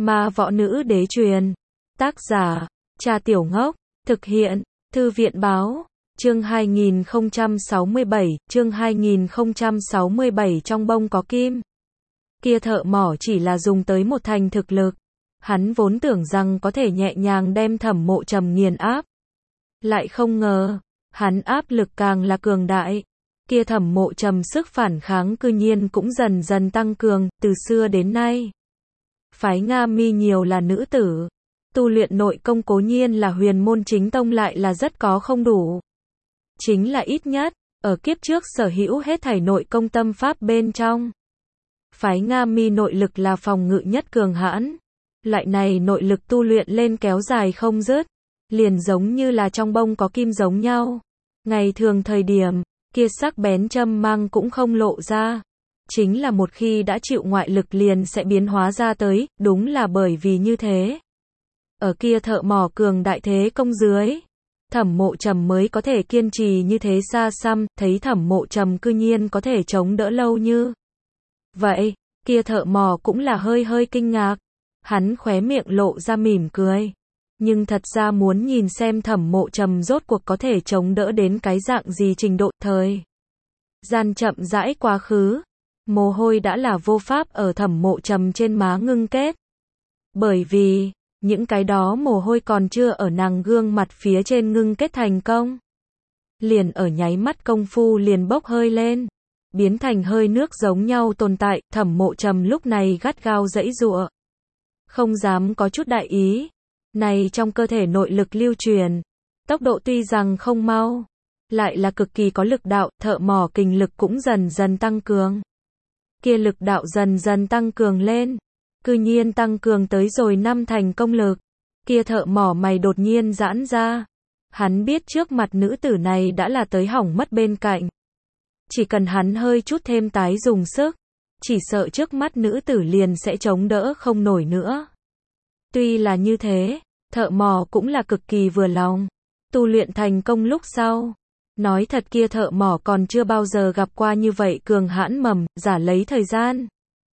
Ma võ nữ đế truyền. Tác giả, Trà Tiểu Ngốc. Thực hiện, Thư viện báo. Chương 2067, chương 2067 trong bông có kim. Kia thợ mỏ chỉ là dùng tới một thành thực lực. Hắn vốn tưởng rằng có thể nhẹ nhàng đem Thẩm Mộ Trầm nghiền áp. Lại không ngờ, hắn áp lực càng là cường đại. Kia Thẩm Mộ Trầm sức phản kháng cư nhiên cũng dần dần tăng cường, từ xưa đến nay. Phái Nga Mi nhiều là nữ tử. Tu luyện nội công cố nhiên là huyền môn chính tông lại là rất có không đủ. Chính là ít nhất, ở kiếp trước sở hữu hết thảy nội công tâm pháp bên trong. Phái Nga Mi nội lực là phòng ngự nhất cường hãn. Loại này nội lực tu luyện lên kéo dài không dứt. Liền giống như là trong bông có kim giống nhau. Ngày thường thời điểm, kia sắc bén châm mang cũng không lộ ra. Chính là một khi đã chịu ngoại lực liền sẽ biến hóa ra tới, đúng là bởi vì như thế. Ở kia thợ mỏ cường đại thế công dưới, Thẩm Mộ Trầm mới có thể kiên trì như thế xa xăm, thấy Thẩm Mộ Trầm cư nhiên có thể chống đỡ lâu như vậy, kia thợ mỏ cũng là hơi hơi kinh ngạc. Hắn khóe miệng lộ ra mỉm cười. Nhưng thật ra muốn nhìn xem Thẩm Mộ Trầm rốt cuộc có thể chống đỡ đến cái dạng gì trình độ. Thời gian chậm rãi quá khứ, mồ hôi đã là vô pháp ở Thẩm Mộ Trầm trên má ngưng kết. Bởi vì, những cái đó mồ hôi còn chưa ở nàng gương mặt phía trên ngưng kết thành công. Liền ở nháy mắt công phu liền bốc hơi lên, biến thành hơi nước giống nhau tồn tại. Thẩm Mộ Trầm lúc này gắt gao giãy giụa, không dám có chút đại ý. Này trong cơ thể nội lực lưu truyền, tốc độ tuy rằng không mau, lại là cực kỳ có lực đạo. Thợ mỏ kình lực cũng dần dần tăng cường. Kia lực đạo dần dần tăng cường lên, cư nhiên tăng cường tới rồi 5 thành công lực. Kia thợ mỏ mày đột nhiên giãn ra. Hắn biết trước mặt nữ tử này đã là tới hỏng mất bên cạnh. Chỉ cần hắn hơi chút thêm tái dùng sức, chỉ sợ trước mắt nữ tử liền sẽ chống đỡ không nổi nữa. Tuy là như thế, thợ mỏ cũng là cực kỳ vừa lòng. Tu luyện thành công lúc sau, nói thật kia thợ mỏ còn chưa bao giờ gặp qua như vậy cường hãn mầm, giả lấy thời gian.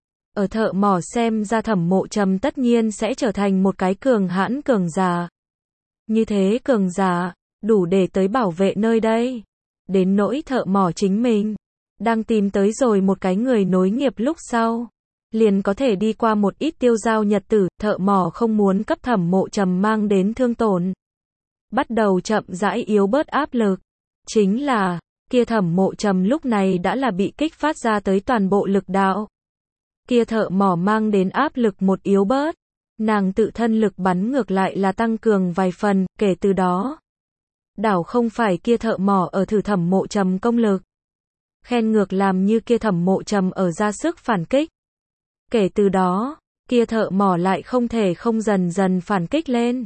Ở thợ mỏ xem ra Thẩm Mộ Trầm tất nhiên sẽ trở thành một cái cường hãn cường giả. Như thế cường giả, đủ để tới bảo vệ nơi đây. Đến nỗi thợ mỏ chính mình, đang tìm tới rồi một cái người nối nghiệp lúc sau, liền có thể đi qua một ít tiêu dao nhật tử. Thợ mỏ không muốn cấp Thẩm Mộ Trầm mang đến thương tổn, bắt đầu chậm rãi yếu bớt áp lực. Chính là, kia Thẩm Mộ Trầm lúc này đã là bị kích phát ra tới toàn bộ lực đạo. Kia thợ mỏ mang đến áp lực một yếu bớt, nàng tự thân lực bắn ngược lại là tăng cường vài phần. Kể từ đó, đảo không phải kia thợ mỏ ở thử Thẩm Mộ Trầm công lực, khen ngược làm như kia Thẩm Mộ Trầm ở ra sức phản kích. Kể từ đó, kia thợ mỏ lại không thể không dần dần phản kích lên.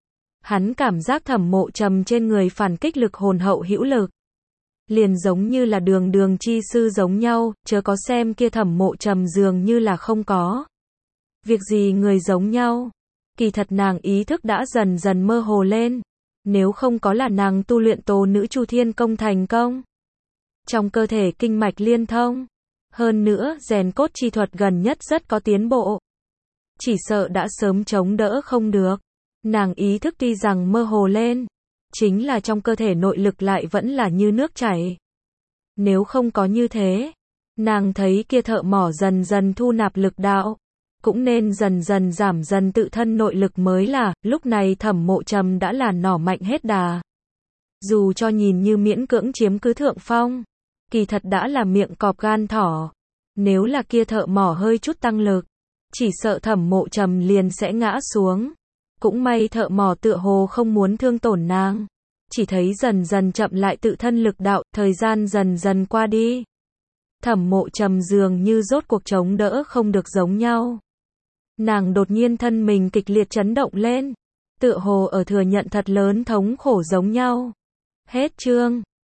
Hắn cảm giác Thẩm Mộ Trầm trên người phản kích lực hồn hậu hữu lực, liền giống như là đường đường chi sư giống nhau. Chớ có xem kia Thẩm Mộ Trầm dường như là không có việc gì người giống nhau. Kỳ thật nàng ý thức đã dần dần mơ hồ lên. Nếu không có là nàng tu luyện Tố Nữ Chu Thiên công thành công, trong cơ thể kinh mạch liên thông, hơn nữa rèn cốt chi thuật gần nhất rất có tiến bộ, chỉ sợ đã sớm chống đỡ không được. Nàng ý thức tuy rằng mơ hồ lên, chính là trong cơ thể nội lực lại vẫn là như nước chảy. Nếu không có như thế, nàng thấy kia thợ mỏ dần dần thu nạp lực đạo, cũng nên dần dần giảm dần tự thân nội lực mới là. Lúc này Thẩm Mộ Trầm đã là nỏ mạnh hết đà. Dù cho nhìn như miễn cưỡng chiếm cứ thượng phong, kỳ thật đã là miệng cọp gan thỏ. Nếu là kia thợ mỏ hơi chút tăng lực, chỉ sợ Thẩm Mộ Trầm liền sẽ ngã xuống. Cũng may thợ mỏ tựa hồ không muốn thương tổn nàng, chỉ thấy dần dần chậm lại tự thân lực đạo. Thời gian dần dần qua đi, Thẩm Mộ Trầm dường như rốt cuộc chống đỡ không được giống nhau. Nàng đột nhiên thân mình kịch liệt chấn động lên, tựa hồ ở thừa nhận thật lớn thống khổ giống nhau. Hết chương.